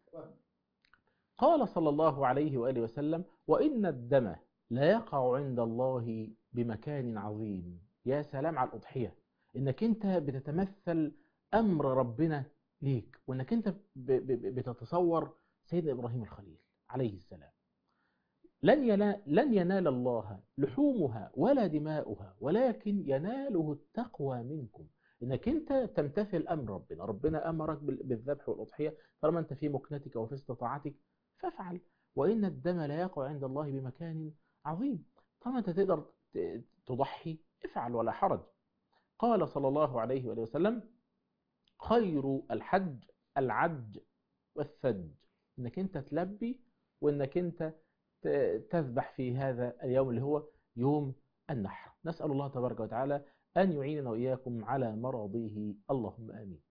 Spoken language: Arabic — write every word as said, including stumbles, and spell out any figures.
قال صلى الله عليه وآله وسلم: وإن الدم لا يقع عند الله بمكان عظيم. يا سلام على الأضحية، إنك أنت بتتمثل أمر ربنا ليك، وإنك أنت ب- ب- بتتصور سيدنا إبراهيم الخليل عليه السلام. لن ينال, لن ينال الله لحومها ولا دماؤها، ولكن يناله التقوى منكم. انك انت تمتثل امر ربنا. ربنا امرك بال- بالذبح والاضحيه، طالما انت في مكنتك وفي استطاعتك فافعل. وان الدم لا يقع عند الله بمكان عظيم. طالما انت تقدر ت- تضحي، افعل ولا حرج. قال صلى الله عليه وآله وسلم: خير الحج العج والثج. انك انت تلبي، وانك انت ت- تذبح في هذا اليوم اللي هو يوم النحر. نسأل الله تبارك وتعالى أن يعيننا وإياكم على مرضيه، اللهم آمين.